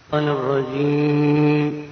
الرجيم.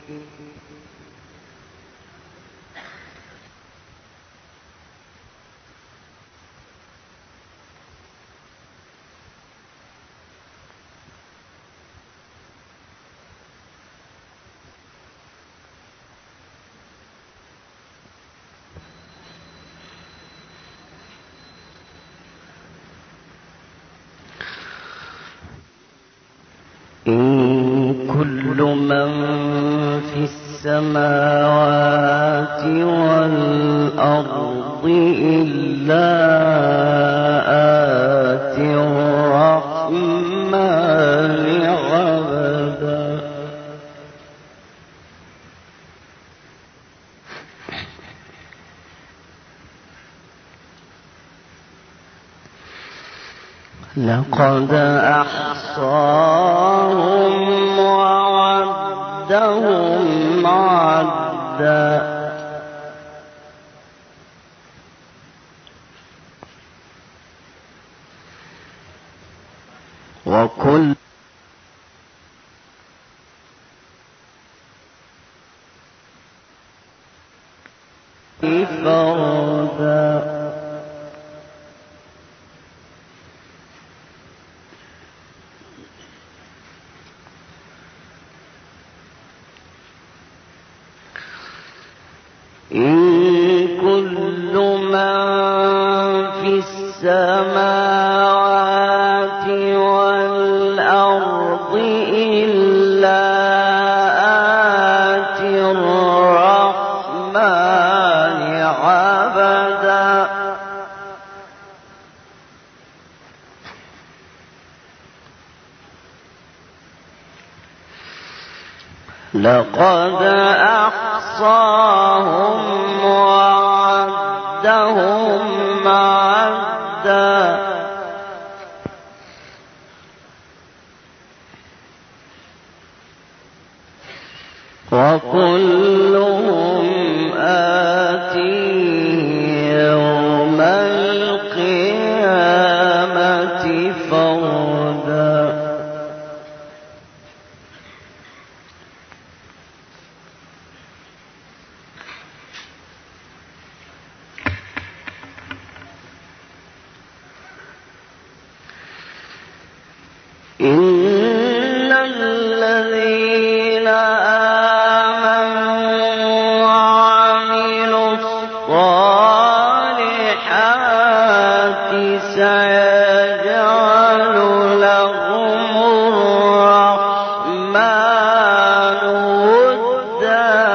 إن كل من في السماوات والأرض إلا آتي الرحمن عبدا. لقد أحصاهم وعدهم عدا وكل فردا. إن كل من في السماوات والأرض إلا آتي الرحمن عبدا. لقد أحصاهم وعدهم عدا وكلهم آتيه يوم القيامة فردا. إن الذين آمنوا وعملوا الصالحات سيجعل لهم الرحمن ودا.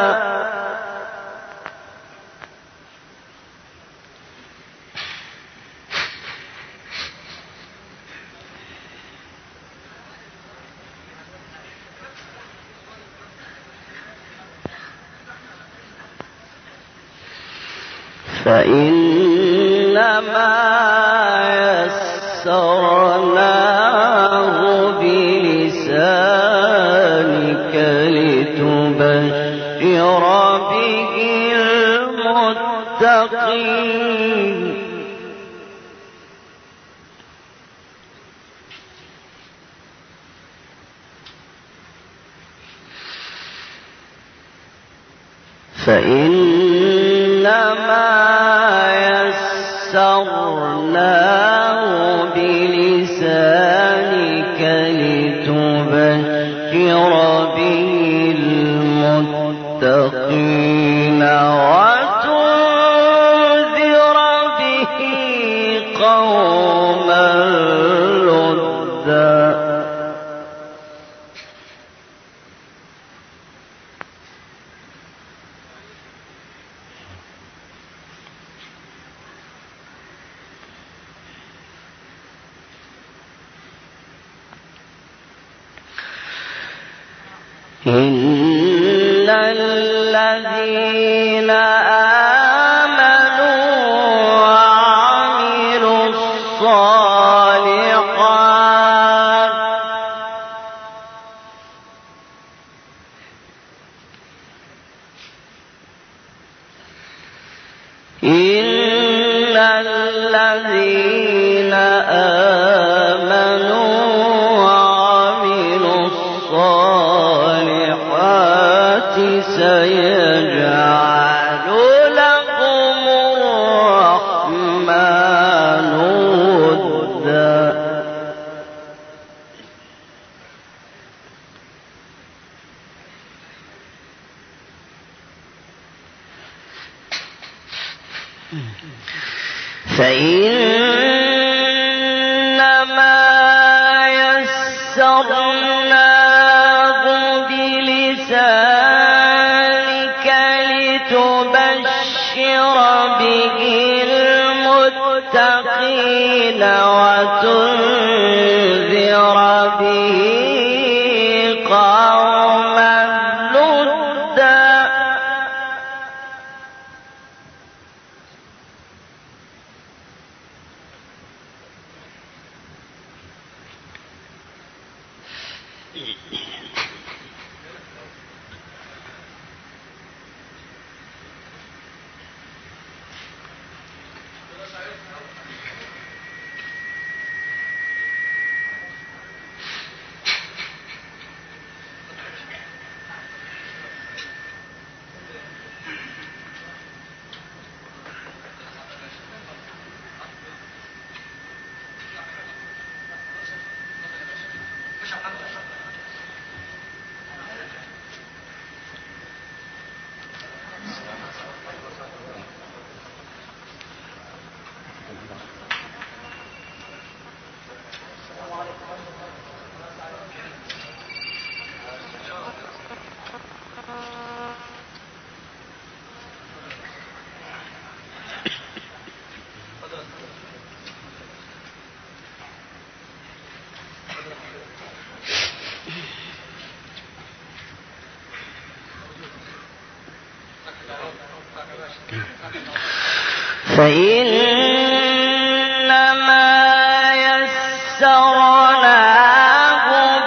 فإنما يسرناه بلسانك لتبشر به المتقين. فإنما يسرناه بلسانك لتبشر به المتقين وتنذر به قوما لدا. إن الذين آمنوا وعملوا الصالحات إن الذين آمنوا وعملوا الصالحات فإنما يسرناه بلسانك لتبشر به المتقين وتنذر به قوما لدا. فإنما يسرناه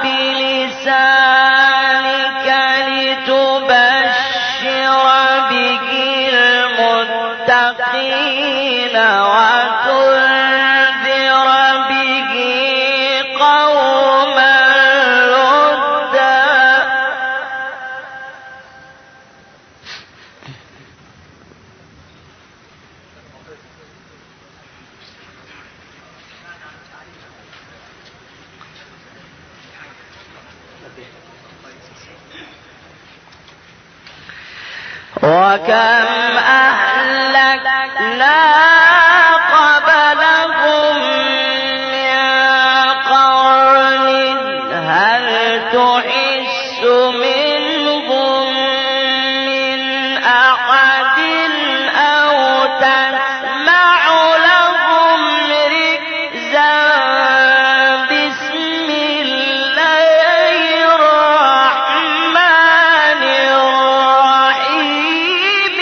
بلسانك لتبشر به المتقين وتنذر به قوما لدا. وكم أهلكنا قبلهم من قرن هل تحس منهم من أحد أو تسمع لهم ركزا. بسم الله الرحمن الرحيم.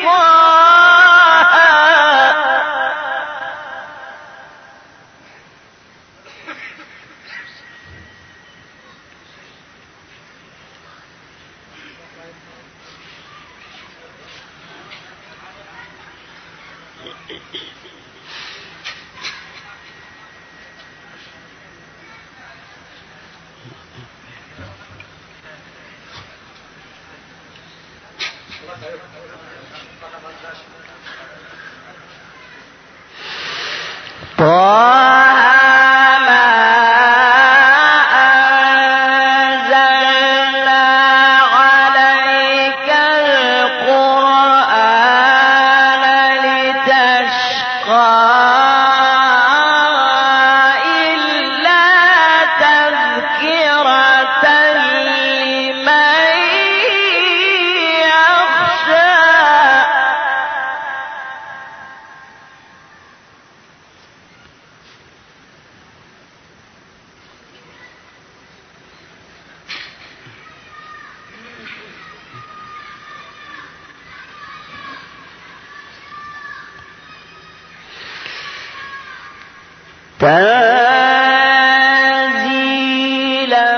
تنزيلا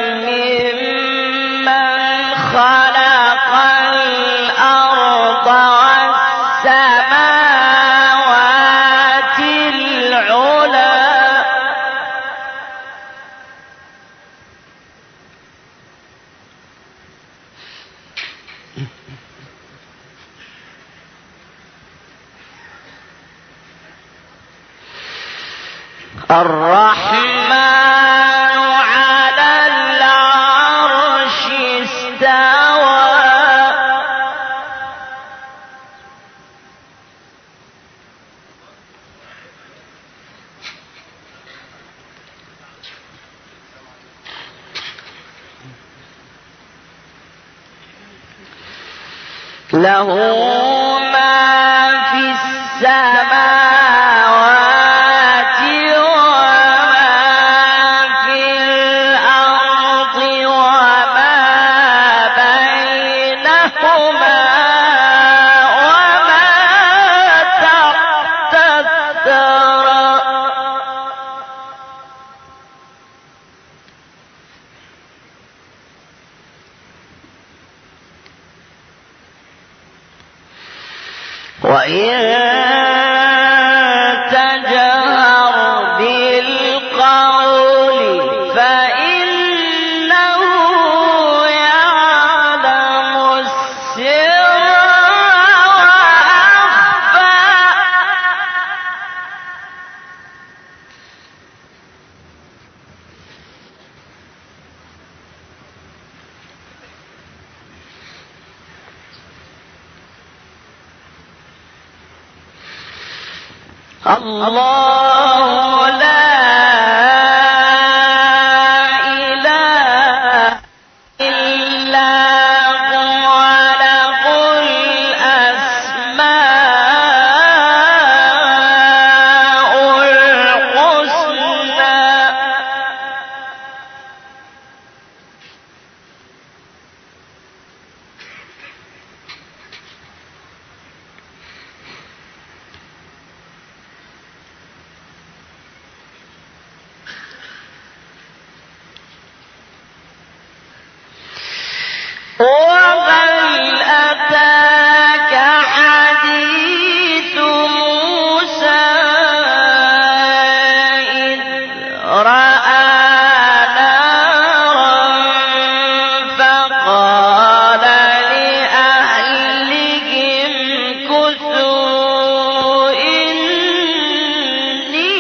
ممن خلق الأرض والسماوات العلى. الرحمن على العرش استوى. له ما في السماوات وما في الأرض وما بينهما وما تحت الثرى وإن تجهر بالقول فإنه يعلم السر وأخفى الله لا إله إلا هو له الأسماء الحسنى وهل أتاك حديث موسى إذ رأى نارا فقال لأهلهم كثوا إني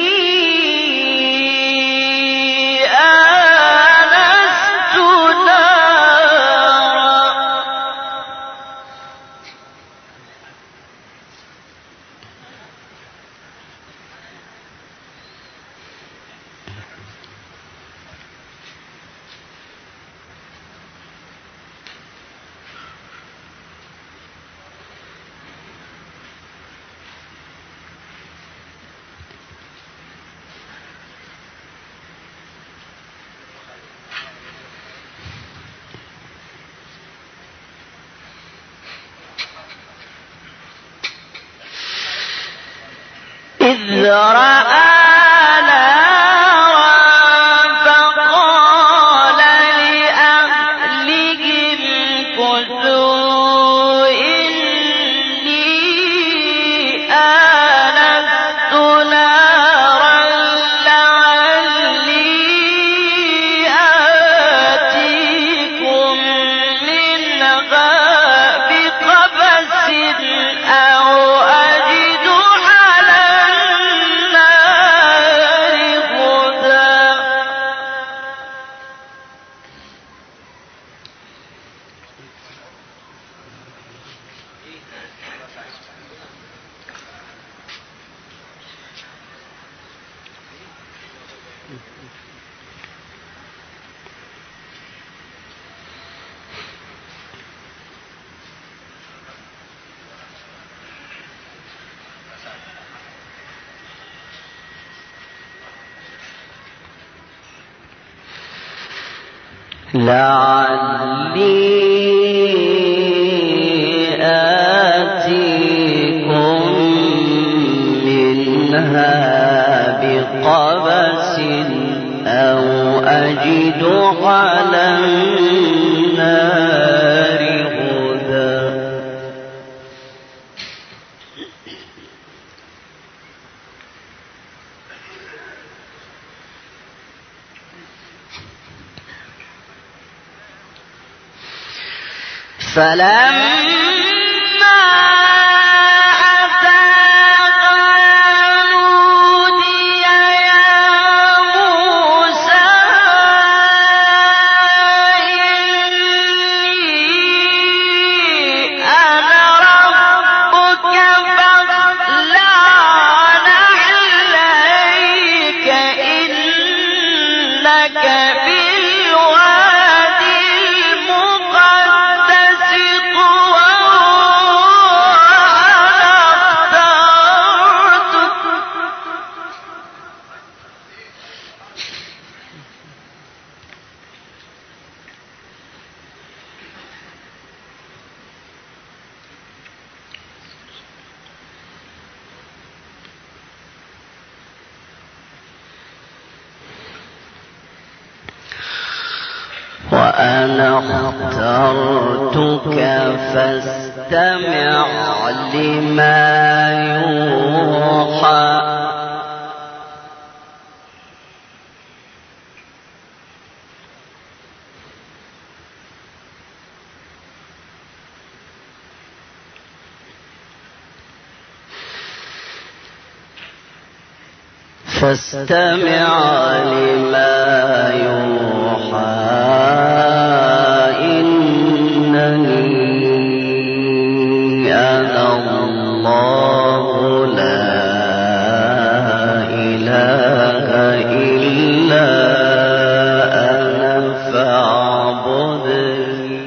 آنست نارا إذ رأى نارا فقال لأهلهم كثوا إني آنست نارا لعلي آتيكم منها بقبس أو أجد على النار هدى لعلي آتيكم منها بقبس أو أجد على النار هدى فلما أتاها نودي يا موسى إني أنا ربك فاخلع نعليك إنك بالوادي المقدس طوى وأنا اخترتك فاستمع لما يوحى فاستمع لما يوحى إنني أنا الله لا إله إلا أنا فاعبدني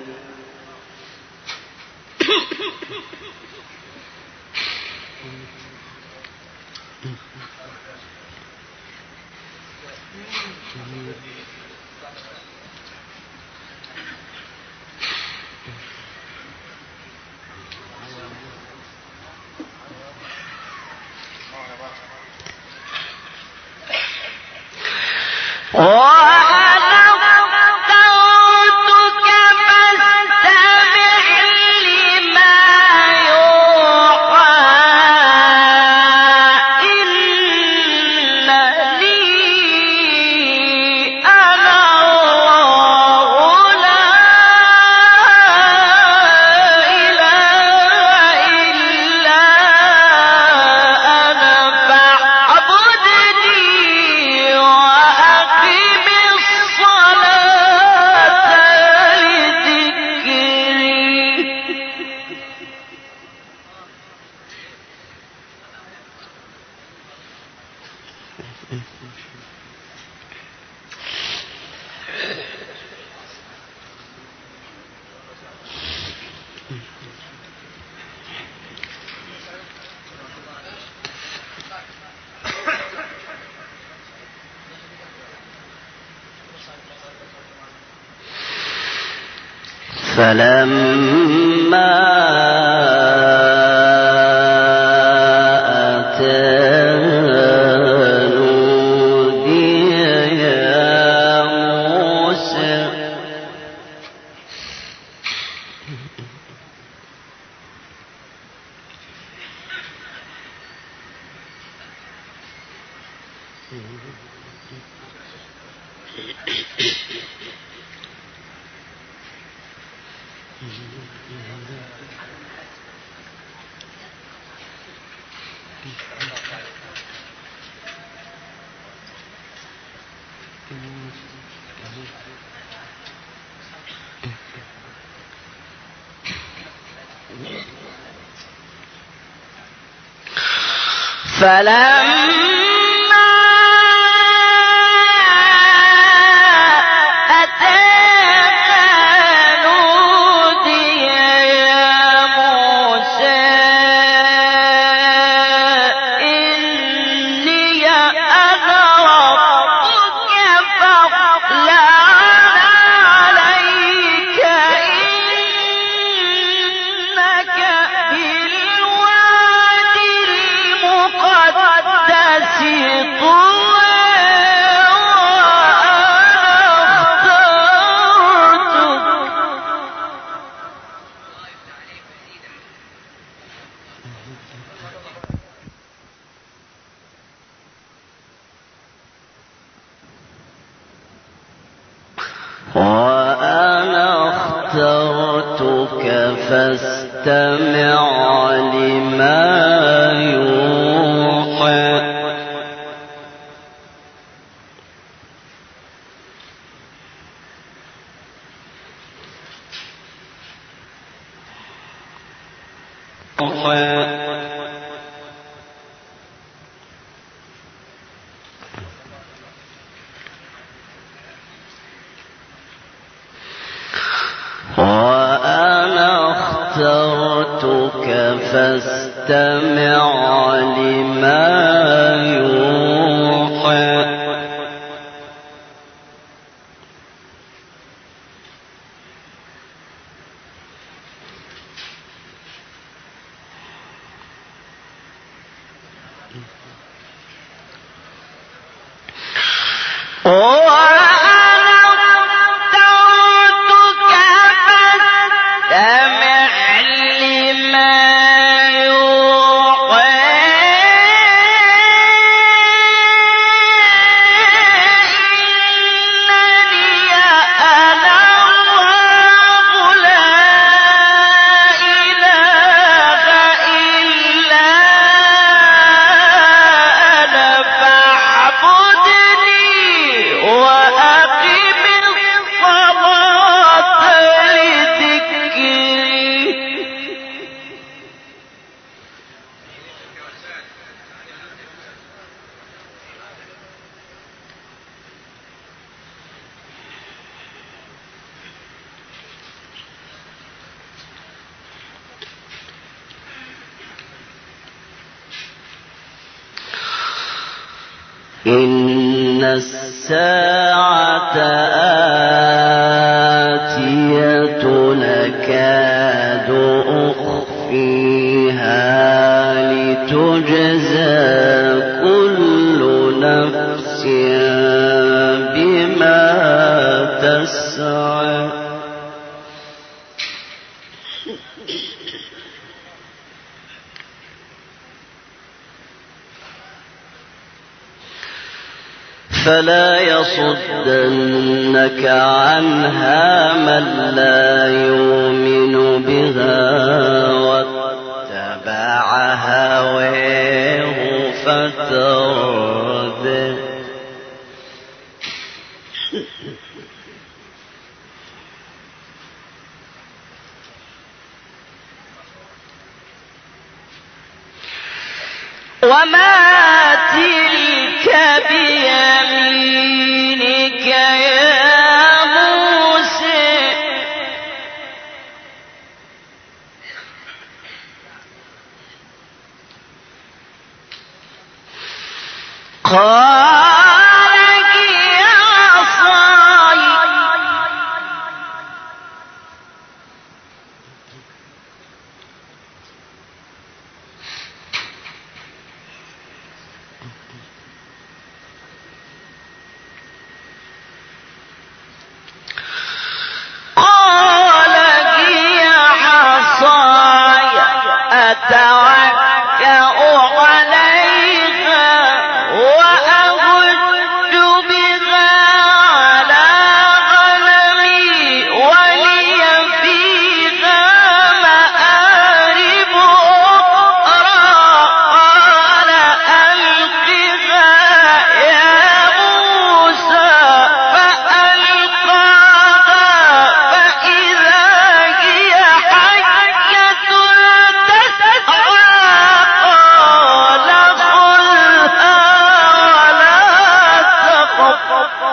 فلما أتاه نودي يا موسى فلما أتاه نودي يا موسى إني أنا ربك فاخلع عليك إنك بالوادي المقدس طوى وأنا اخترتك فاستمع لما يوحى وأنا اخترتك فاستمع لما يوحى وأنا اخترتك إن الساعة آتية نكاد أخفيها لتجزى كل نفس بما تسعى فلا يصدنك عنها من لا يؤمن بها واتبع هواه فتردى وما تلك بيمينك يا موسى قال هي عصاي أتوكأ عليها وأهج بها على غنمي ولي فيها مآرب أخرى قال ألقها يا موسى فألقاها فإذا هي حية تسعى قال خذها ولا تخف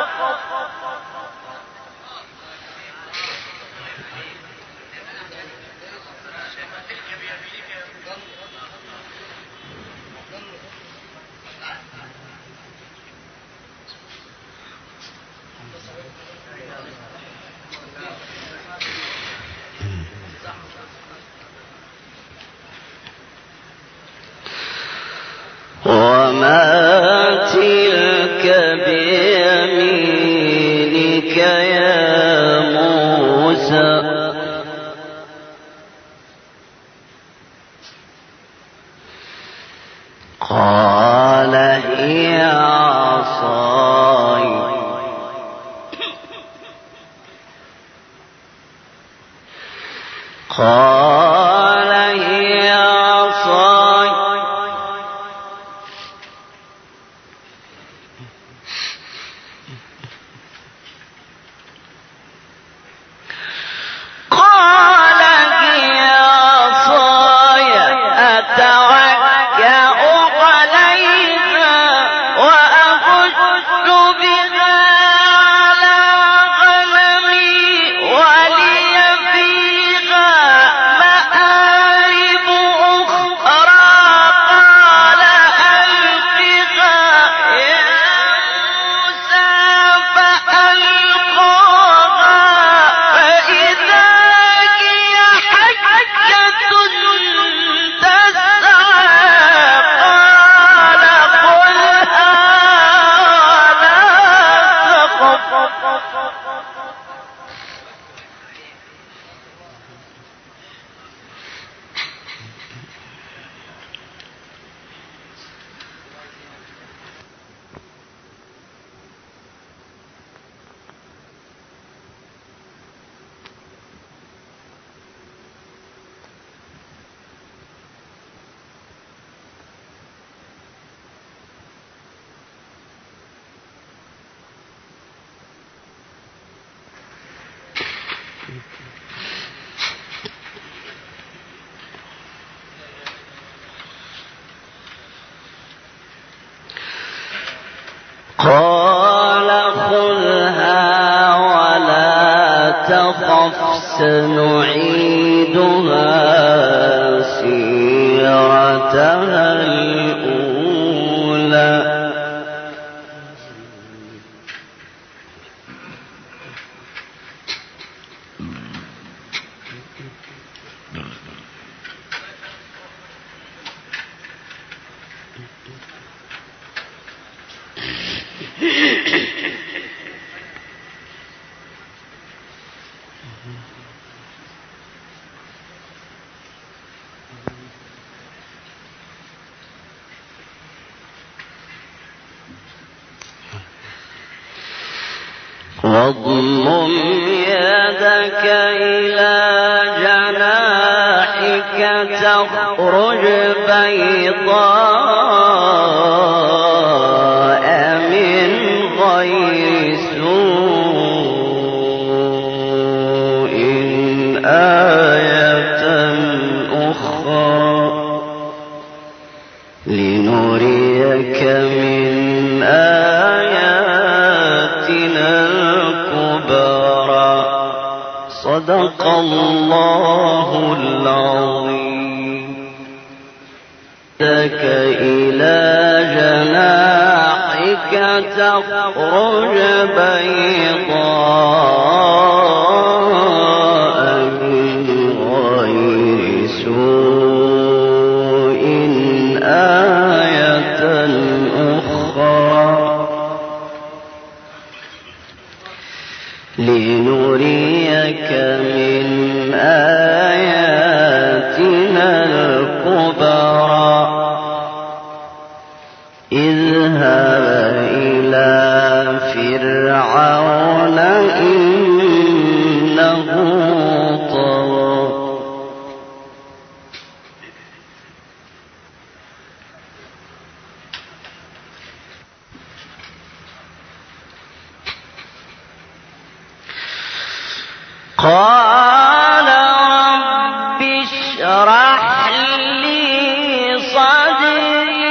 وما تلك بيمينك يا موسى قال هي عصاي قال هي عصاي قال هي عصاي أتوكأ عليها وأهج بها على غنمي ولي فيها مآرب أخرى قال ألقها يا موسى فألقاها فإذا هي حية تسعى قال خذها ولا تخف قال خذها ولا تخف سنعيدها سيرتها الأولى واضمم يدك إلى جناحك تخرج بيضاء من غير سوء آية أخرى لنريك من آياتنا الكبرى. صدق الله العظيم. يدك إلى جناحك تخرج بيضاء من غير سوء آية أخرى لنريك من آياتنا الكبرى. اذهب إلى فرعون إنه طغى. قال رب اشرح لي صدري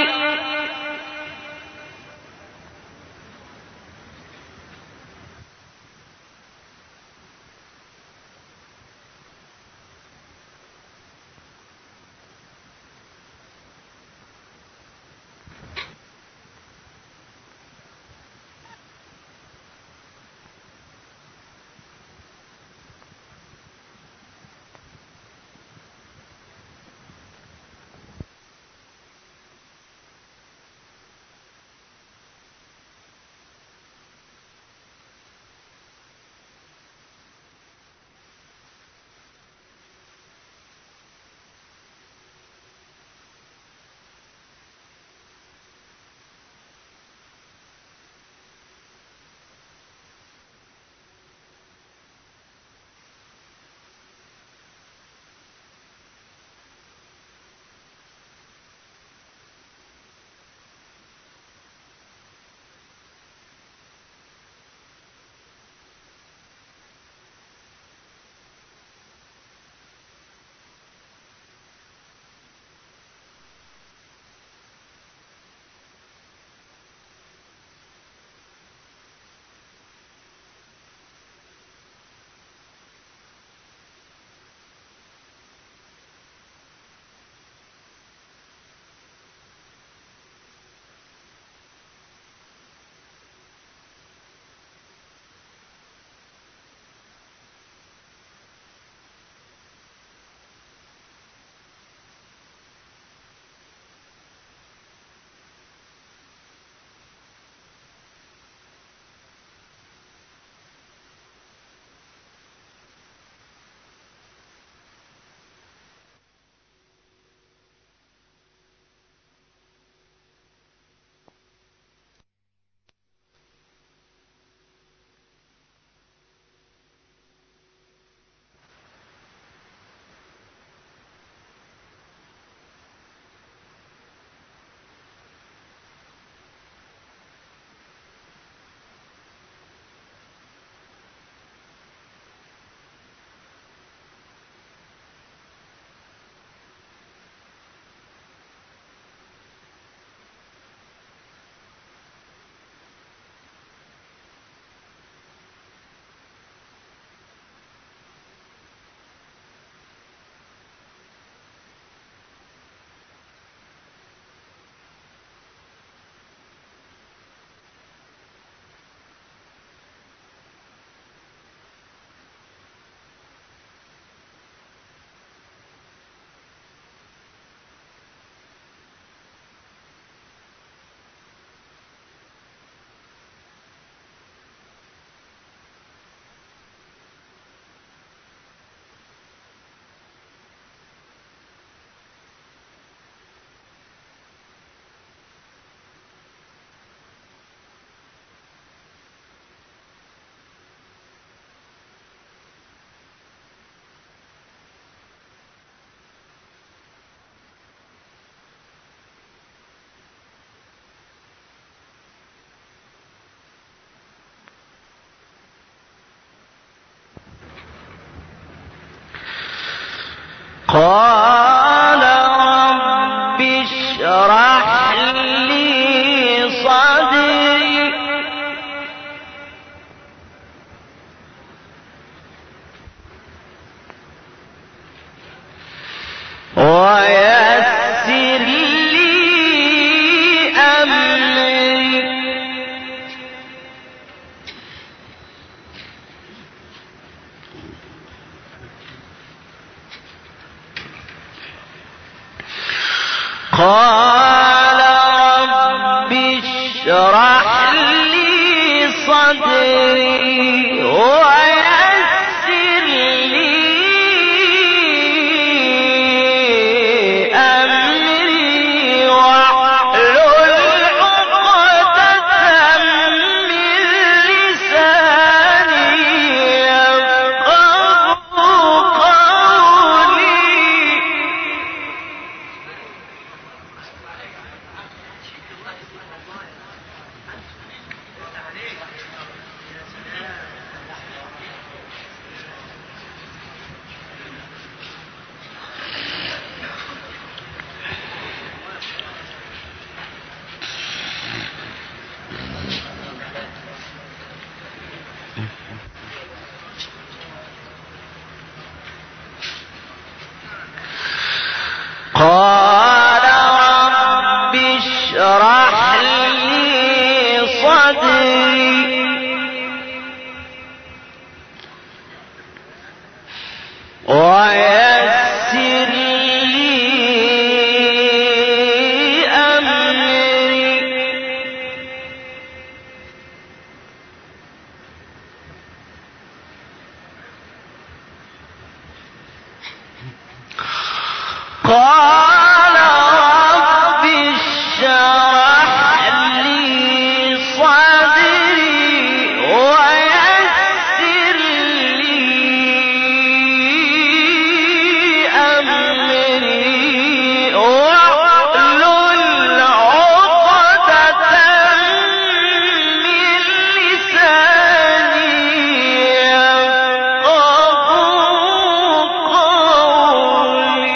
اشرح لي صدري ويسر لي أمري واحلل عقدة من لساني يفقهوا قولي. قال رب اشرح لي صدري ويسر لي أمري قال رب اشرح لي صدري ويسر لي أمري واحلل عقدة من لساني يفقهوا قولي.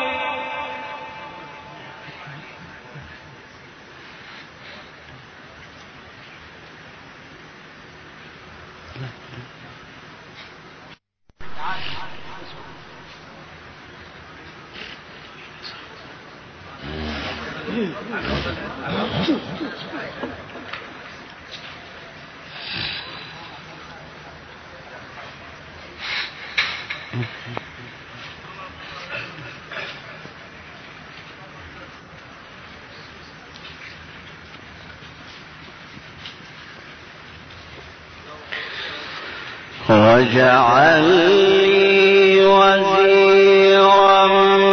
واجعل لي وزيرا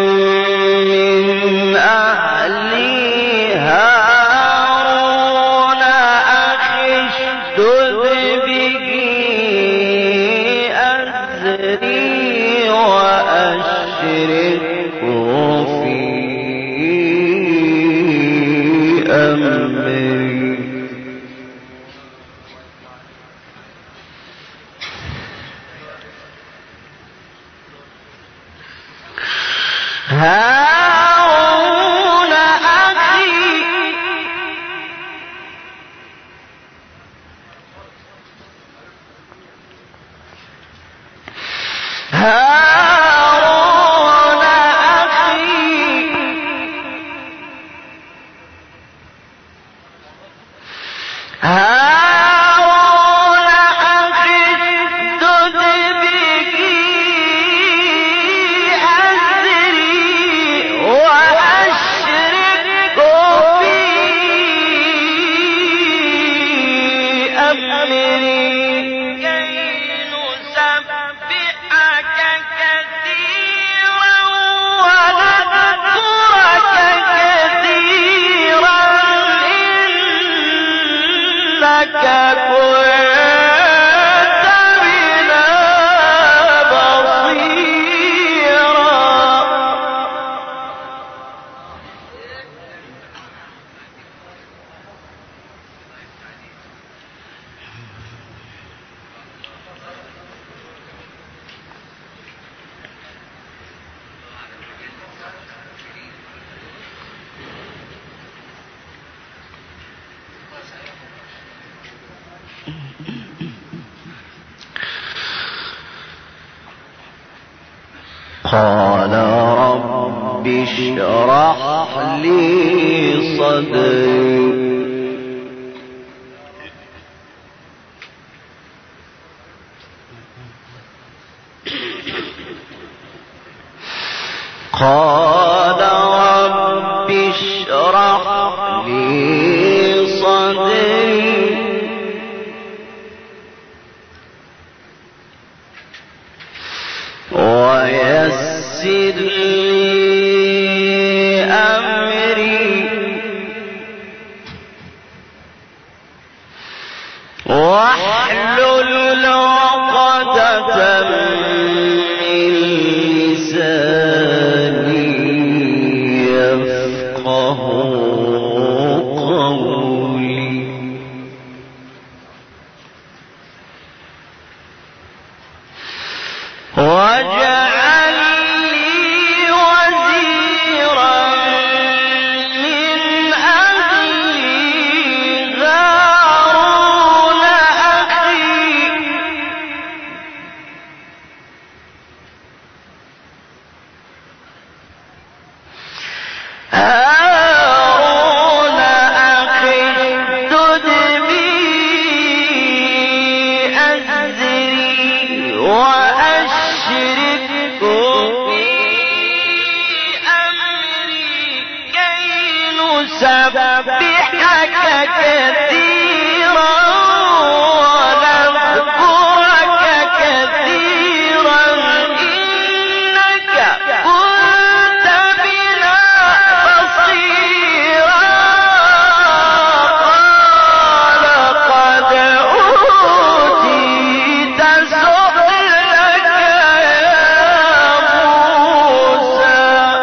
من أهلي هارون أخي اشدد به أزري وأشركه في أمري. هارون أخي هارون أخي هارون أخي اشدد به أزري وأشركه في أمري كي نسبحك كثيرا ونذكرك كثيرا إنك كنت بنا بصيرا. قال رب اشرح لي صدري قال رب اشرح لي صدري واحلل عقدة من لساني يفقه قولي واجعل لي وزيرا من أهلي هارون أخي اشدد به أزري وأشركه في أمري كي نسبحك كثيرا ونذكرك كثيرا إنك كنت بنا بصيرا قال قد أوتيت سؤلك يا موسى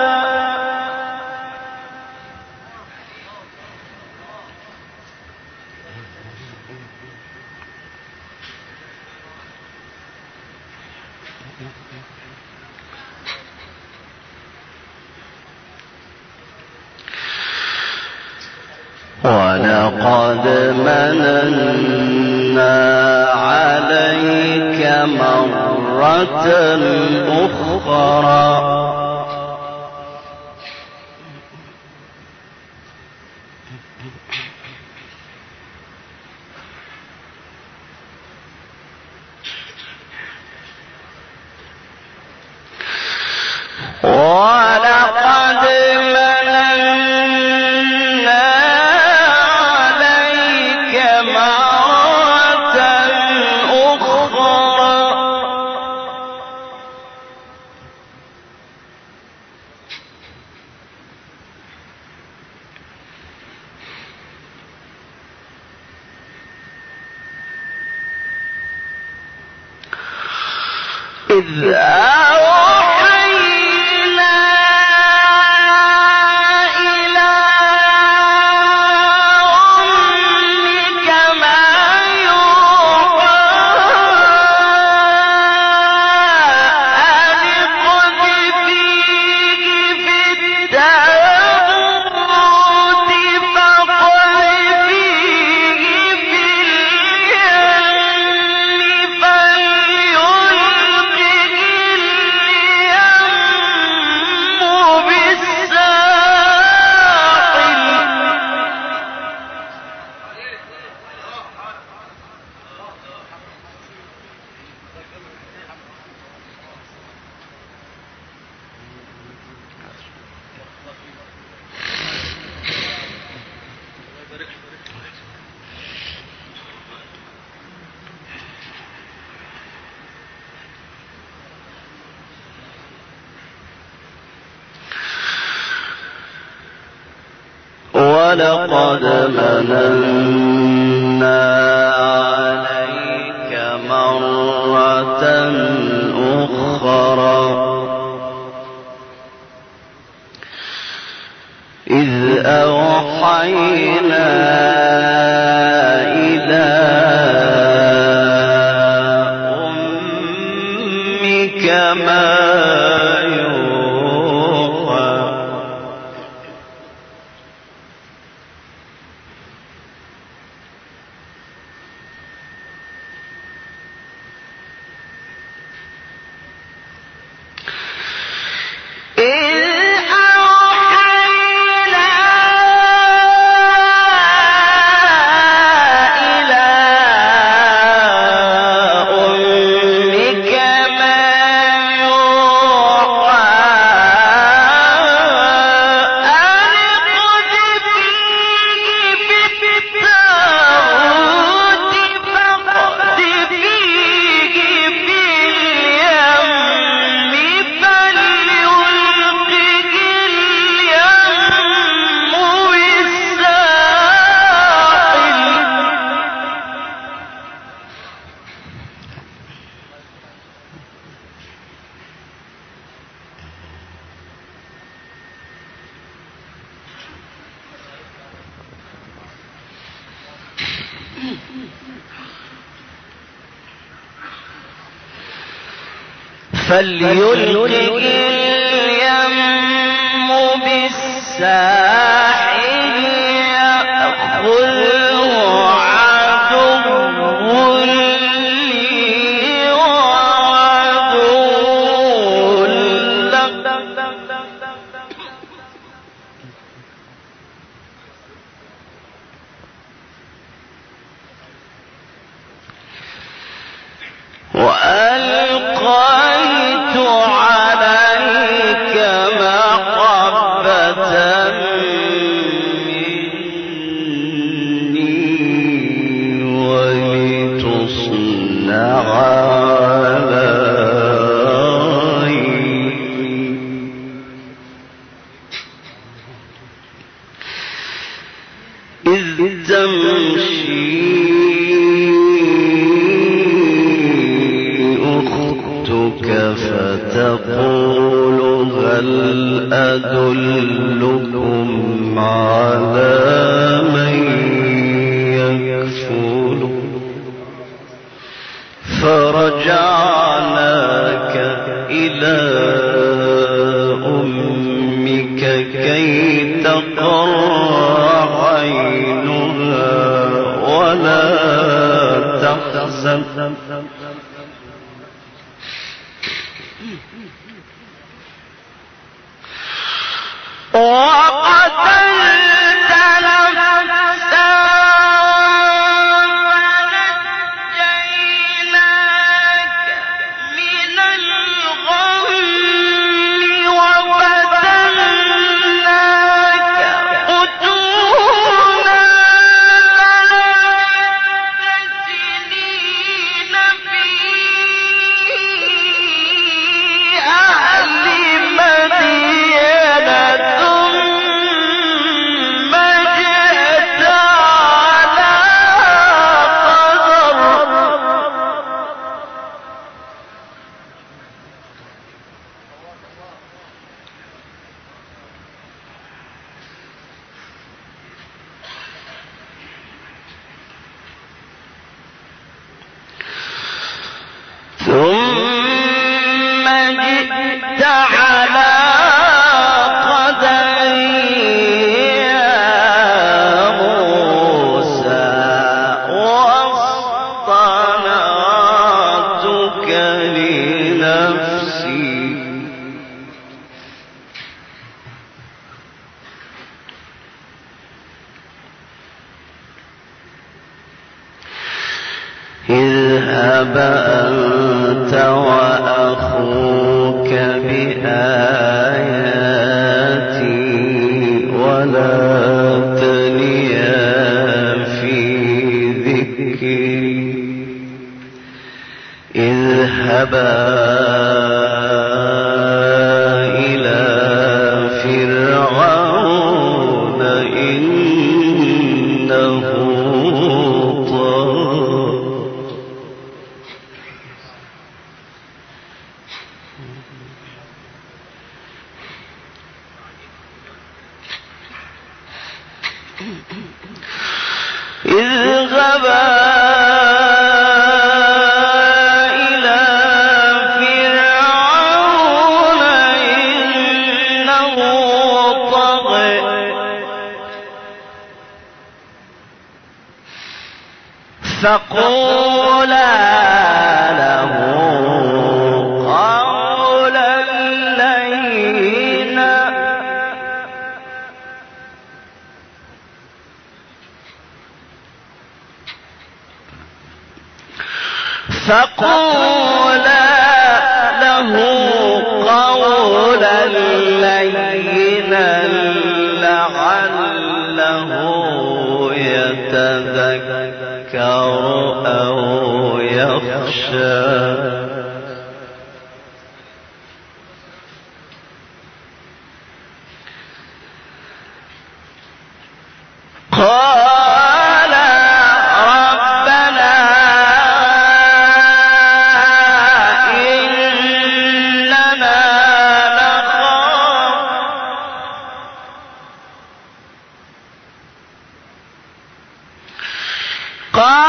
ولقد مننا عليك مرة أخرى ولقد مننا عليك مرة أخرى إذ أوحينا إلى أمك ما يوحى أن اقذفيه في التابوت فاقذفيه في اليم فليلقه اليم ولقد مننا عليك مرة أخرى إذ أوحينا إلى أمك ما يوحى فليلقِ اليم بالساحل يأخذه عدو لي وعدو له وألقيت عليك محبة مني ولتصنع على عيني إذ تمشي فتقول هل أدلكم على من يكفل فرجعناك إلى أمك كي تقر عينها ولا تحزن وقتلت نفسا فنجيناك من الغم وفتناك فتونا لبثت سنين في أهل مدينة ثم جئت على قدري يا موسى واصطنعتك لنفسي اذهب أنت وأخوك بآياتي ولا تنيا في ذكري اذهبا إلى فرعون إنه اذهبا إلى فرعون إنه طغى فقولا له قولا لينا فقولا له قولا لينا لعله يتذكر أو يخشى قال ربنا إننا نخاف قال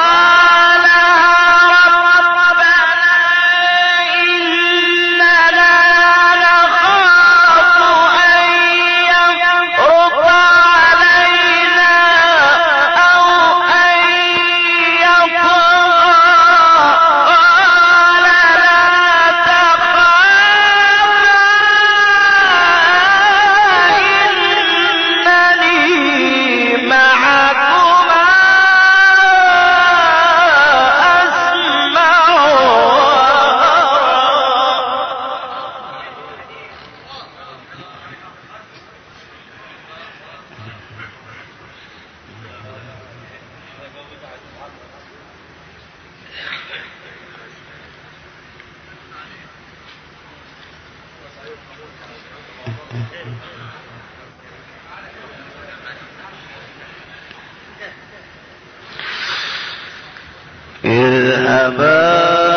اذهبا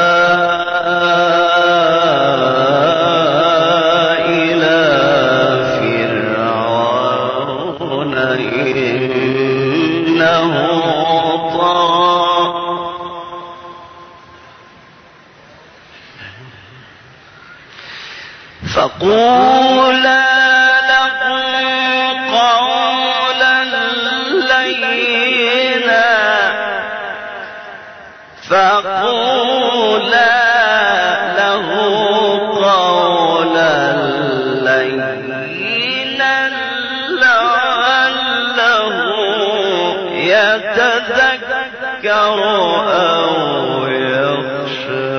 إلى فرعون إنه طغى فقولا له قولا لينا فقولا له قولا لينا لعله يتذكر أو يخشى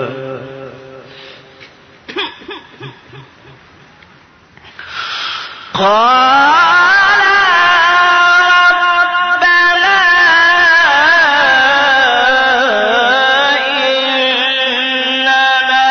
قال ربنا إننا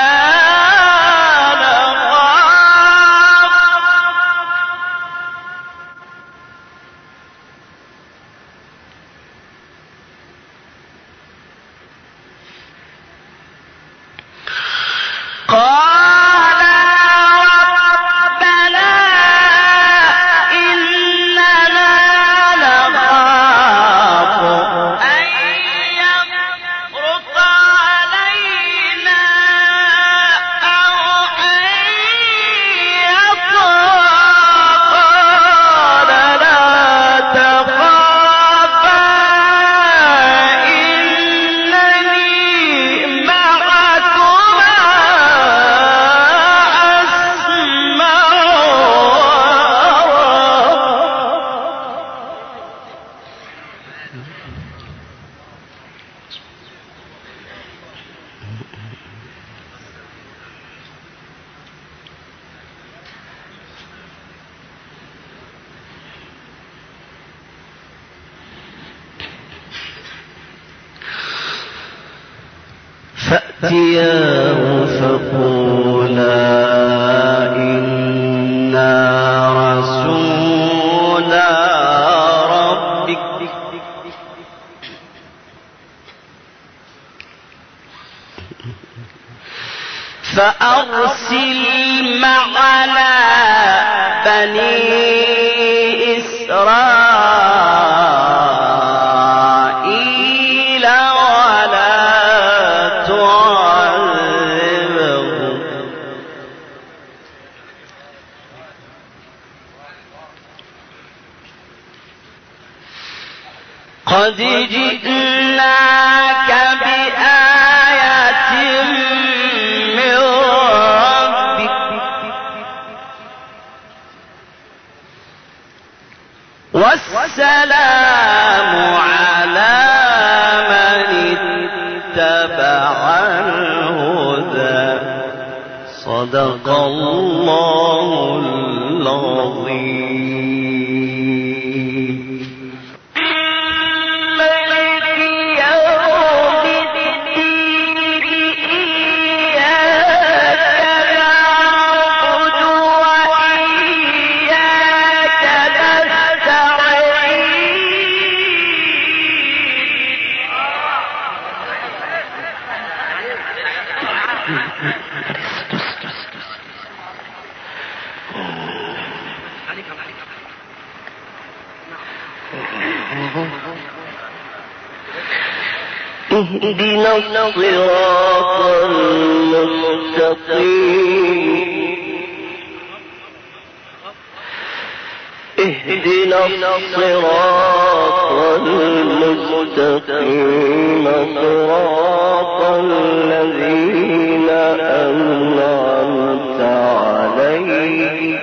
فأتياه فقولا إنا رسولا ربك فأرسل معنا بني إسرائيل ولا تعذبهم قد جئناك بآية من ربك والسلام على من اتبع الهدى صدق الله العظيم. اهدنا الصراط المستقيم اهدنا الصراط المستقيم صراط الذين أنعمت عليهم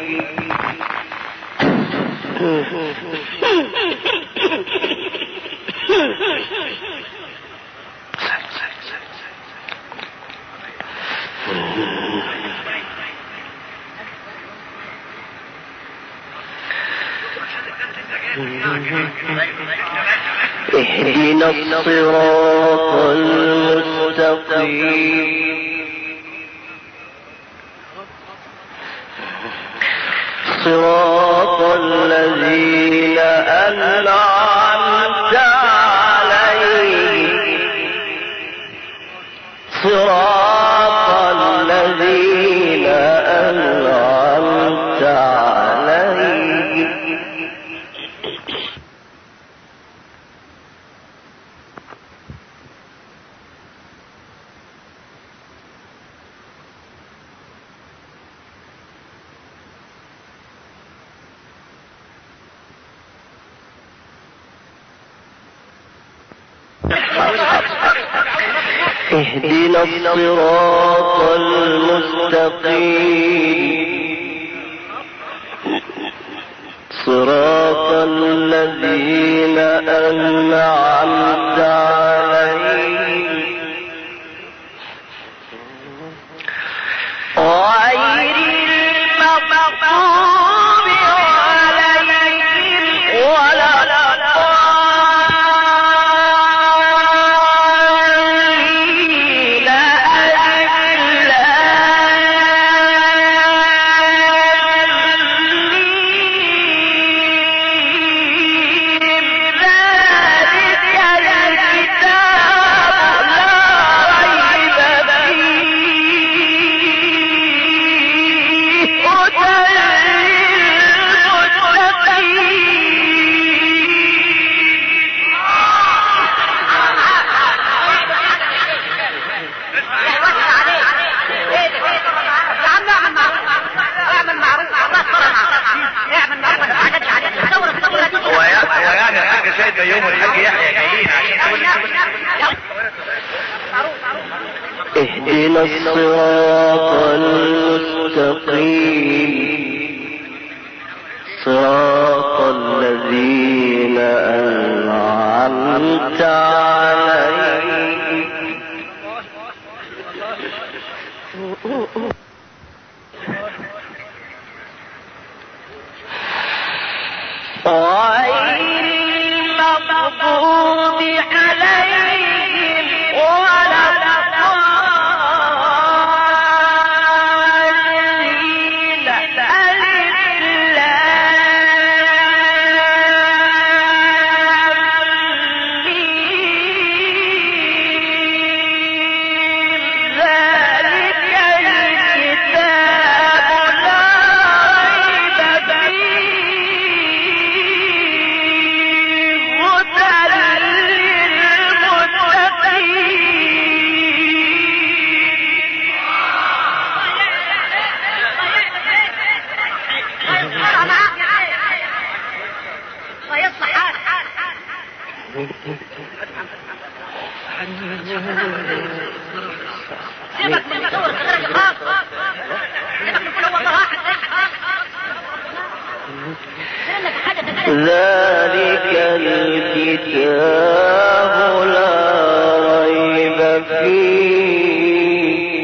اهدنا الصراط المستقيم صراط الذين أنعمت عليهم صراط الذين أنعمت عليهم اهدنا الصراط المستقيم صراط الذين أنعمت عليهم غير المغضوب عليهم ولا اهدنا الصراط المستقيم صراط الذين أنعمت عليهم غير المغضوب عليهم ولا ذلك الكتاب لا ريب فيه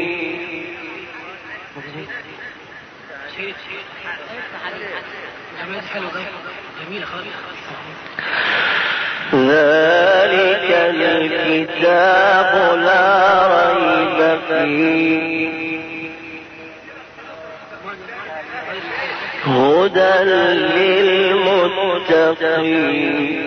ذلك الكتاب لا ريب فيه هدى للمتقين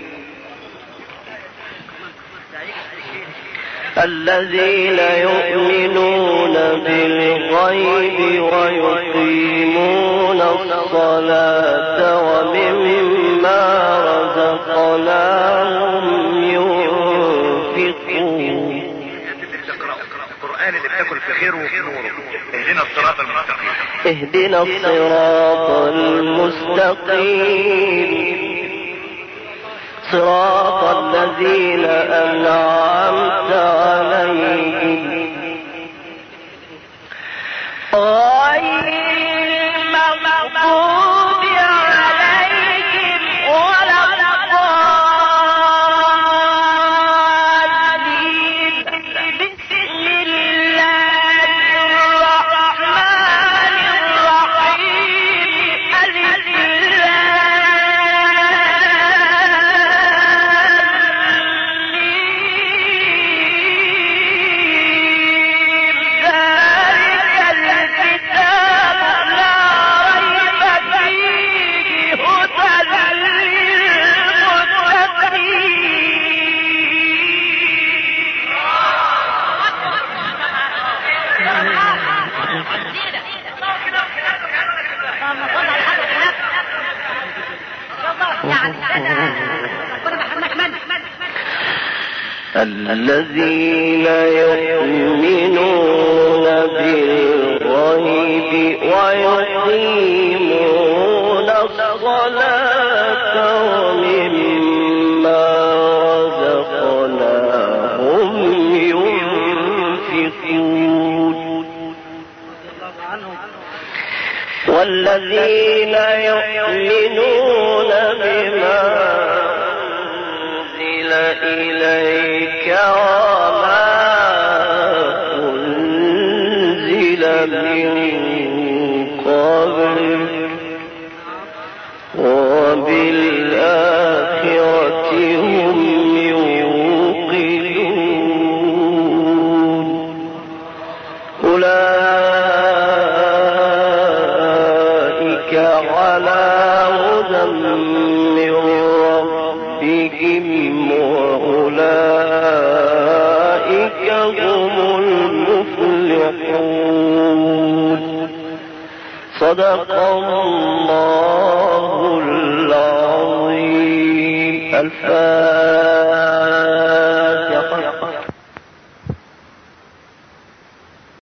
الذين يؤمنون بالغيب ويقيمون الصلاة ومما رزقناهم ينفقون. القرآن اللي بتاكل في خيره وفي نوره. اهدنا الصراط المستقيم. اهدنا الصراط المستقيم صراط الذين أنعمت عليهم غير المغضوب عليهم ولا الضالين. بسم الله الرحمن الرحيم ألف لام ميم الذين يؤمنون بالغيب ويقيمون الصلاة ومما رزقناهم ينفقون والذين يؤمنون بما أنزل إليك وما أنزل من قبلك وبالآخرة هم يوقنون أولئك على هدى من ربهم وأولئك هم المفلحون. صدق الله العظيم. الفاتحة.